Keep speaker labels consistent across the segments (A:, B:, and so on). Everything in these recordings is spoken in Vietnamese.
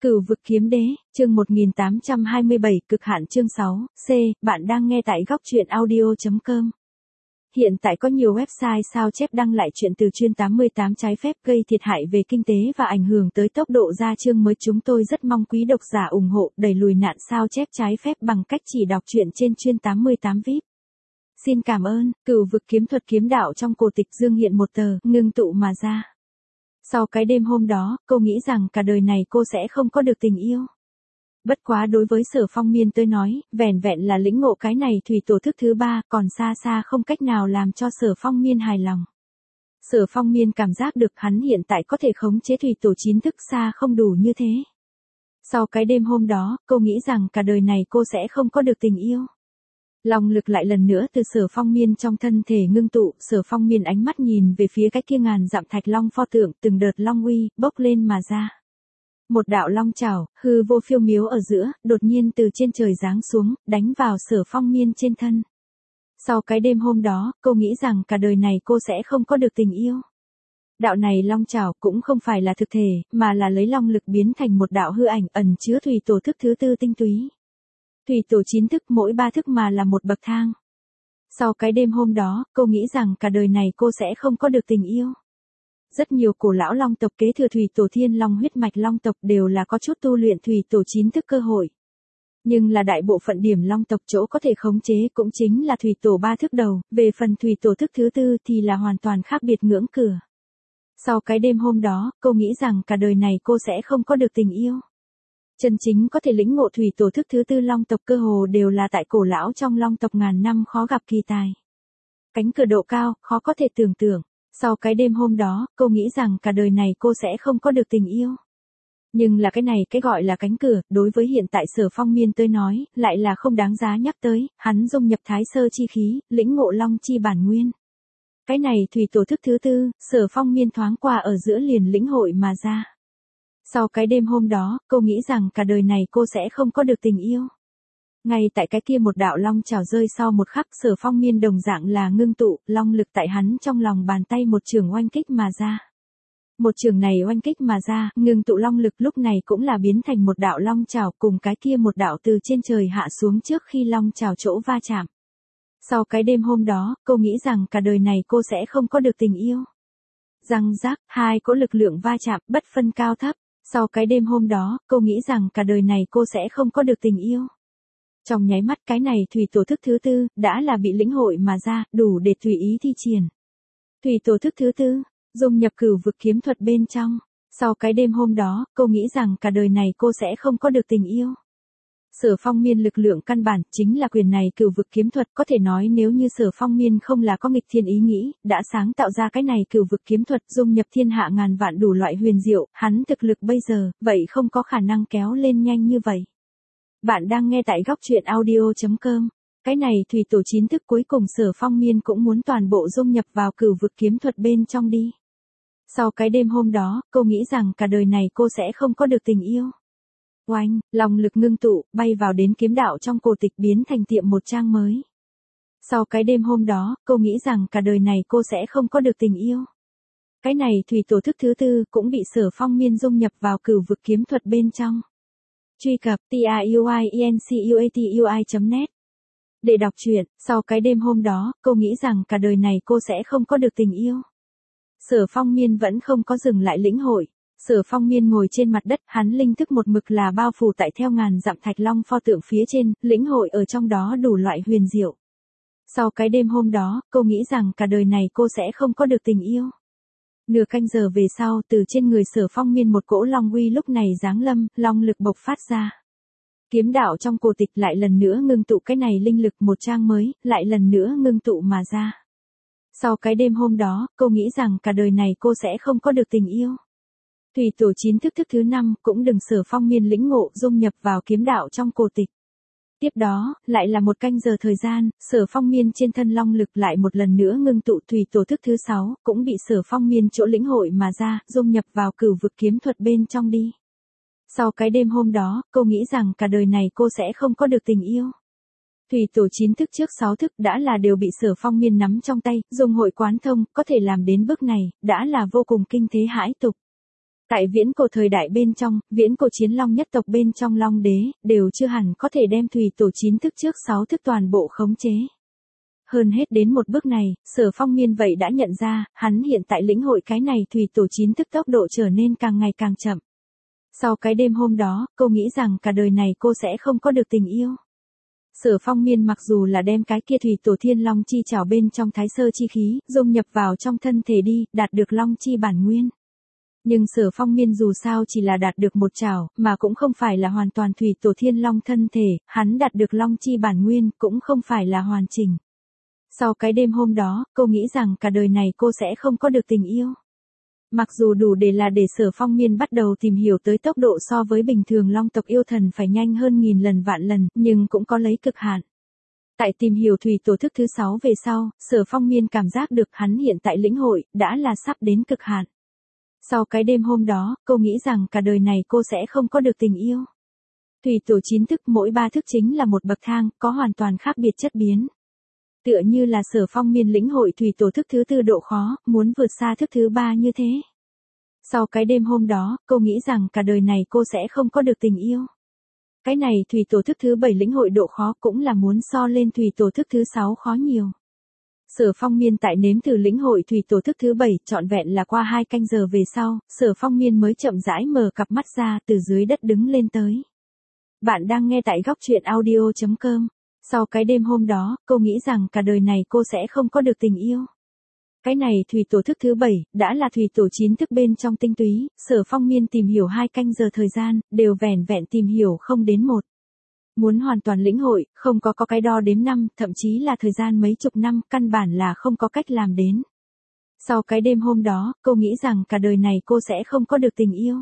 A: Cửu vực kiếm đế, chương 1827, cực hạn chương 6, C, bạn đang nghe tại góc truyện audio.com. Hiện tại có nhiều website sao chép đăng lại chuyện từ chuyên 88 trái phép gây thiệt hại về kinh tế và ảnh hưởng tới tốc độ ra chương mới. Chúng tôi rất mong quý độc giả ủng hộ đẩy lùi nạn sao chép trái phép bằng cách chỉ đọc truyện trên chuyên 88 VIP. Xin cảm ơn. Cửu vực kiếm thuật kiếm đạo trong cổ tịch dương hiện một tờ, ngưng tụ mà ra. Sau cái đêm hôm đó, cô nghĩ rằng cả đời này cô sẽ không có được tình yêu. Bất quá đối với Sở Phong Miên tôi nói, vẻn vẹn là lĩnh ngộ cái này thủy tổ thức thứ 3, còn xa xa không cách nào làm cho Sở Phong Miên hài lòng. Sở Phong Miên cảm giác được hắn hiện tại có thể khống chế thủy tổ 9 thức xa không đủ như thế. Sau cái đêm hôm đó, cô nghĩ rằng cả đời này cô sẽ không có được tình yêu. Long lực lại lần nữa từ Sở Phong Miên trong thân thể ngưng tụ, Sở Phong Miên ánh mắt nhìn về phía cái kia ngàn dặm thạch long pho tượng, từng đợt long uy bốc lên mà ra. Một đạo long chảo, hư vô phiêu miếu ở giữa, đột nhiên từ trên trời giáng xuống, đánh vào Sở Phong Miên trên thân. Sau cái đêm hôm đó, cô nghĩ rằng cả đời này cô sẽ không có được tình yêu. Đạo này long chảo cũng không phải là thực thể, mà là lấy long lực biến thành một đạo hư ảnh ẩn chứa thủy tổ thức thứ 4 tinh túy. Thủy tổ 9 thức mỗi 3 thức mà là một bậc thang. Sau cái đêm hôm đó, cô nghĩ rằng cả đời này cô sẽ không có được tình yêu. Rất nhiều cổ lão long tộc kế thừa thủy tổ thiên long huyết mạch long tộc đều là có chút tu luyện thủy tổ 9 thức cơ hội. Nhưng là đại bộ phận điểm long tộc chỗ có thể khống chế cũng chính là thủy tổ 3 thức đầu, về phần thủy tổ thức thứ 4 thì là hoàn toàn khác biệt ngưỡng cửa. Sau cái đêm hôm đó, cô nghĩ rằng cả đời này cô sẽ không có được tình yêu. Chân chính có thể lĩnh ngộ thủy tổ thức thứ 4 long tộc cơ hồ đều là tại cổ lão trong long tộc ngàn năm khó gặp kỳ tài. Cánh cửa độ cao, khó có thể tưởng tượng. Sau cái đêm hôm đó, cô nghĩ rằng cả đời này cô sẽ không có được tình yêu. Nhưng là cái này cái gọi là cánh cửa, đối với hiện tại Sở Phong Miên tới nói, lại là không đáng giá nhắc tới, hắn dung nhập thái sơ chi khí, lĩnh ngộ long chi bản nguyên. Cái này thủy tổ thức thứ 4, Sở Phong Miên thoáng qua ở giữa liền lĩnh hội mà ra. Sau cái đêm hôm đó, cô nghĩ rằng cả đời này cô sẽ không có được tình yêu. Ngay tại cái kia một đạo long chảo rơi sau một khắc, Sở Phong Miên đồng dạng là ngưng tụ, long lực tại hắn trong lòng bàn tay một trường oanh kích mà ra. Một trường này oanh kích mà ra, ngưng tụ long lực lúc này cũng là biến thành một đạo long chảo cùng cái kia một đạo từ trên trời hạ xuống trước khi long chảo chỗ va chạm. Sau cái đêm hôm đó, cô nghĩ rằng cả đời này cô sẽ không có được tình yêu. Răng rác, hai cỗ lực lượng va chạm, bất phân cao thấp. Sau cái đêm hôm đó, cô nghĩ rằng cả đời này cô sẽ không có được tình yêu. Trong nháy mắt cái này thủy tổ thức thứ 4, đã là bị lĩnh hội mà ra, đủ để tùy ý thi triển. Thủy tổ thức thứ 4, dung nhập cửu vực kiếm thuật bên trong. Sau cái đêm hôm đó, cô nghĩ rằng cả đời này cô sẽ không có được tình yêu. Sở Phong Miên lực lượng căn bản chính là quyền này cửu vực kiếm thuật, có thể nói nếu như Sở Phong Miên không là có nghịch thiên ý nghĩ, đã sáng tạo ra cái này cửu vực kiếm thuật dung nhập thiên hạ ngàn vạn đủ loại huyền diệu, hắn thực lực bây giờ, vậy không có khả năng kéo lên nhanh như vậy. Bạn đang nghe tại góc truyện audio.com. Cái này thủy tổ 9 thức cuối cùng Sở Phong Miên cũng muốn toàn bộ dung nhập vào cửu vực kiếm thuật bên trong đi. Sau cái đêm hôm đó, cô nghĩ rằng cả đời này cô sẽ không có được tình yêu. Oanh, lòng lực ngưng tụ, bay vào đến kiếm đạo trong cổ tịch biến thành tiệm một trang mới. Sau cái đêm hôm đó, cô nghĩ rằng cả đời này cô sẽ không có được tình yêu. Cái này thủy tổ thức thứ 4 cũng bị Sở Phong Miên dung nhập vào cửu vực kiếm thuật bên trong. Truy cập truyencuatui.net để đọc truyện. Sau cái đêm hôm đó, cô nghĩ rằng cả đời này cô sẽ không có được tình yêu. Sở Phong Miên vẫn không có dừng lại lĩnh hội. Sở Phong Miên ngồi trên mặt đất, hắn linh thức một mực là bao phủ tại theo ngàn dặm thạch long pho tượng phía trên, lĩnh hội ở trong đó đủ loại huyền diệu. Sau cái đêm hôm đó, cô nghĩ rằng cả đời này cô sẽ không có được tình yêu. Nửa canh giờ về sau, từ trên người Sở Phong Miên một cỗ long uy lúc này giáng lâm, long lực bộc phát ra. Kiếm đạo trong cổ tịch lại lần nữa ngưng tụ cái này linh lực một trang mới, lại lần nữa ngưng tụ mà ra. Sau cái đêm hôm đó, cô nghĩ rằng cả đời này cô sẽ không có được tình yêu. Thủy tổ 9 thức thứ 5 cũng đừng Sở Phong Miên lĩnh ngộ dung nhập vào kiếm đạo trong cổ tịch. Tiếp đó, lại là một canh giờ thời gian, Sở Phong Miên trên thân long lực lại một lần nữa ngưng tụ thủy tổ thức thứ 6, cũng bị Sở Phong Miên chỗ lĩnh hội mà ra, dung nhập vào cửu vực kiếm thuật bên trong đi. Sau cái đêm hôm đó, cô nghĩ rằng cả đời này cô sẽ không có được tình yêu. Thủy tổ 9 thức trước 6 thức đã là đều bị Sở Phong Miên nắm trong tay, dùng hội quán thông, có thể làm đến bước này, đã là vô cùng kinh thế hãi tục. Tại viễn cổ thời đại bên trong, viễn cổ chiến long nhất tộc bên trong long đế, đều chưa hẳn có thể đem thủy tổ 9 thức trước 6 thức toàn bộ khống chế. Hơn hết đến một bước này, Sở Phong Miên vậy đã nhận ra, hắn hiện tại lĩnh hội cái này thủy tổ 9 thức tốc độ trở nên càng ngày càng chậm. Sau cái đêm hôm đó, cô nghĩ rằng cả đời này cô sẽ không có được tình yêu. Sở Phong Miên mặc dù là đem cái kia thủy tổ thiên long chi trảo bên trong thái sơ chi khí, dung nhập vào trong thân thể đi, đạt được long chi bản nguyên. Nhưng Sở Phong Miên dù sao chỉ là đạt được một trảo, mà cũng không phải là hoàn toàn thủy tổ thiên long thân thể, hắn đạt được long chi bản nguyên, cũng không phải là hoàn chỉnh. Sau cái đêm hôm đó, cô nghĩ rằng cả đời này cô sẽ không có được tình yêu. Mặc dù đủ để Sở Phong Miên bắt đầu tìm hiểu tới tốc độ so với bình thường long tộc yêu thần phải nhanh hơn 1000 lần vạn lần, nhưng cũng có lấy cực hạn. Tại tìm hiểu thủy tổ thức thứ 6 về sau, Sở Phong Miên cảm giác được hắn hiện tại lĩnh hội, đã là sắp đến cực hạn. Sau cái đêm hôm đó, cô nghĩ rằng cả đời này cô sẽ không có được tình yêu. Thủy tổ 9 thức mỗi 3 thức chính là một bậc thang, có hoàn toàn khác biệt chất biến. Tựa như là Sở Phong Miên lĩnh hội thủy tổ thức thứ 4 độ khó, muốn vượt xa thức thứ 3 như thế. Sau cái đêm hôm đó, cô nghĩ rằng cả đời này cô sẽ không có được tình yêu. Cái này thủy tổ thức thứ 7 lĩnh hội độ khó cũng là muốn so lên thủy tổ thức thứ 6 khó nhiều. Sở Phong Miên tại nếm thử lĩnh hội thủy tổ thức thứ 7 trọn vẹn là qua 2 canh giờ về sau, Sở Phong Miên mới chậm rãi mở cặp mắt ra từ dưới đất đứng lên tới. Bạn đang nghe tại góc truyện audio.com. Sau cái đêm hôm đó, cô nghĩ rằng cả đời này cô sẽ không có được tình yêu. Cái này thủy tổ thức thứ 7, đã là thủy tổ 9 thức bên trong tinh túy, Sở Phong Miên tìm hiểu 2 canh giờ thời gian, đều vẻn vẹn tìm hiểu không đến 1. Muốn hoàn toàn lĩnh hội, không có cái đo đếm năm, thậm chí là thời gian mấy chục năm, căn bản là không có cách làm đến. Sau cái đêm hôm đó, cô nghĩ rằng cả đời này cô sẽ không có được tình yêu.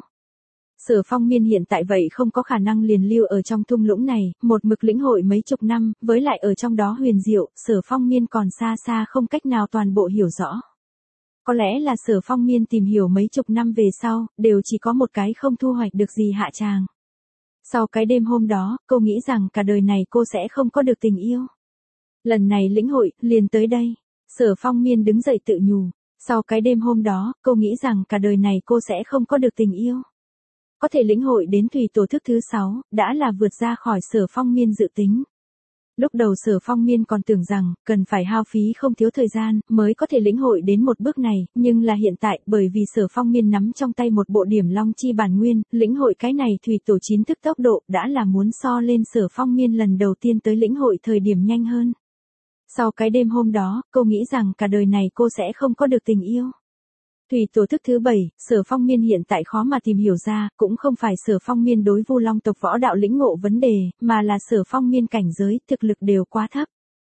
A: Sở Phong Miên hiện tại vậy không có khả năng liền lưu ở trong thung lũng này, một mực lĩnh hội mấy chục năm, với lại ở trong đó huyền diệu, Sở Phong Miên còn xa xa không cách nào toàn bộ hiểu rõ. Có lẽ là Sở Phong Miên tìm hiểu mấy chục năm về sau, đều chỉ có một cái không thu hoạch được gì hạ tràng. Sau cái đêm hôm đó, cô nghĩ rằng cả đời này cô sẽ không có được tình yêu. Lần này lĩnh hội, liền tới đây. Sở Phong Miên đứng dậy tự nhủ. Sau cái đêm hôm đó, cô nghĩ rằng cả đời này cô sẽ không có được tình yêu. Có thể lĩnh hội đến thủy tổ thức thứ 6, đã là vượt ra khỏi Sở Phong Miên dự tính. Lúc đầu Sở Phong Miên còn tưởng rằng, cần phải hao phí không thiếu thời gian, mới có thể lĩnh hội đến một bước này, nhưng là hiện tại, bởi vì Sở Phong Miên nắm trong tay một bộ điểm long chi bản nguyên, lĩnh hội cái này thủy tổ 9 thức tốc độ, đã là muốn so lên Sở Phong Miên lần đầu tiên tới lĩnh hội thời điểm nhanh hơn. Sau cái đêm hôm đó, cô nghĩ rằng cả đời này cô sẽ không có được tình yêu. Thủy tổ thức thứ 7, Sở Phong Miên hiện tại khó mà tìm hiểu ra, cũng không phải Sở Phong Miên đối Vu Long tộc võ đạo lĩnh ngộ vấn đề, mà là Sở Phong Miên cảnh giới, thực lực đều quá thấp.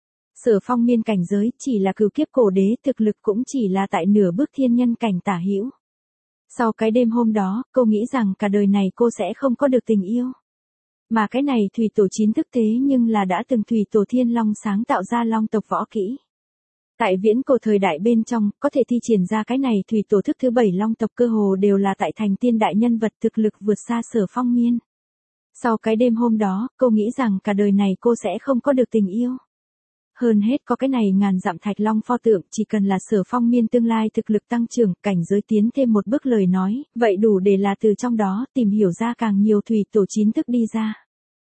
A: Sở Phong Miên cảnh giới chỉ là cửu kiếp cổ đế, thực lực cũng chỉ là tại nửa bước thiên nhân cảnh tả hữu. Sau cái đêm hôm đó, cô nghĩ rằng cả đời này cô sẽ không có được tình yêu. Mà cái này thủy tổ 9 thức thế nhưng là đã từng thủy tổ thiên long sáng tạo ra long tộc võ kỹ. Tại viễn cổ thời đại bên trong, có thể thi triển ra cái này thủy tổ thức thứ 7 long tộc cơ hồ đều là tại thành tiên đại nhân vật thực lực vượt xa Sở Phong Miên. Sau cái đêm hôm đó, cô nghĩ rằng cả đời này cô sẽ không có được tình yêu. Hơn hết có cái này ngàn dặm thạch long pho tượng, chỉ cần là Sở Phong Miên tương lai thực lực tăng trưởng, cảnh giới tiến thêm một bước lời nói, vậy đủ để là từ trong đó tìm hiểu ra càng nhiều thủy tổ 9 thức đi ra.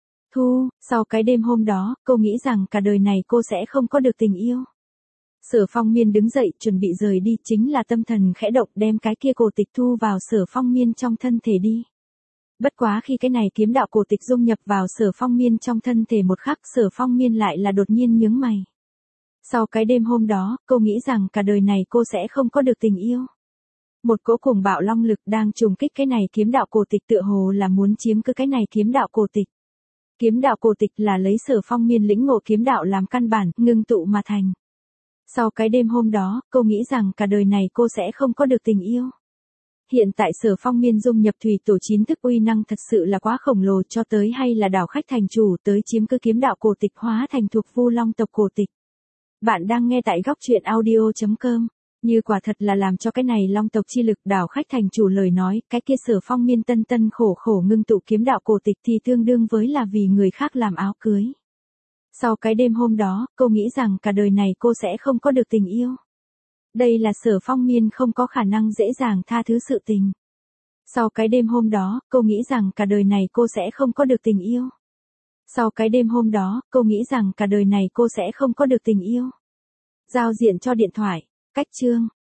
A: Sau cái đêm hôm đó, cô nghĩ rằng cả đời này cô sẽ không có được tình yêu. Sở Phong Miên đứng dậy chuẩn bị rời đi, chính là tâm thần khẽ động đem cái kia cổ tịch thu vào Sở Phong Miên trong thân thể đi. Bất quá khi cái này kiếm đạo cổ tịch dung nhập vào Sở Phong Miên trong thân thể một khắc, Sở Phong Miên lại là đột nhiên nhướng mày. Sau cái đêm hôm đó, cô nghĩ rằng cả đời này cô sẽ không có được tình yêu. Một cỗ cuồng bạo long lực đang trùng kích cái này kiếm đạo cổ tịch, tựa hồ là muốn chiếm cứ cái này kiếm đạo cổ tịch. Kiếm đạo cổ tịch là lấy Sở Phong Miên lĩnh ngộ kiếm đạo làm căn bản, ngưng tụ mà thành. Sau cái đêm hôm đó, cô nghĩ rằng cả đời này cô sẽ không có được tình yêu. Hiện tại Sở Phong Miên dung nhập thủy tổ 9 thức uy năng thật sự là quá khổng lồ, cho tới hay là đảo khách thành chủ tới chiếm cứ kiếm đạo cổ tịch hóa thành thuộc Vu Long tộc cổ tịch. Bạn đang nghe tại góc truyện audio.com. Như quả thật là làm cho cái này long tộc chi lực đảo khách thành chủ lời nói, cái kia Sở Phong Miên tân tân khổ khổ ngưng tụ kiếm đạo cổ tịch thì tương đương với là vì người khác làm áo cưới. Sau cái đêm hôm đó, cô nghĩ rằng cả đời này cô sẽ không có được tình yêu. Đây là Sở Phong Miên không có khả năng dễ dàng tha thứ sự tình. Sau cái đêm hôm đó, cô nghĩ rằng cả đời này cô sẽ không có được tình yêu. Sau cái đêm hôm đó, cô nghĩ rằng cả đời này cô sẽ không có được tình yêu. Giao diện cho điện thoại. Cách chương.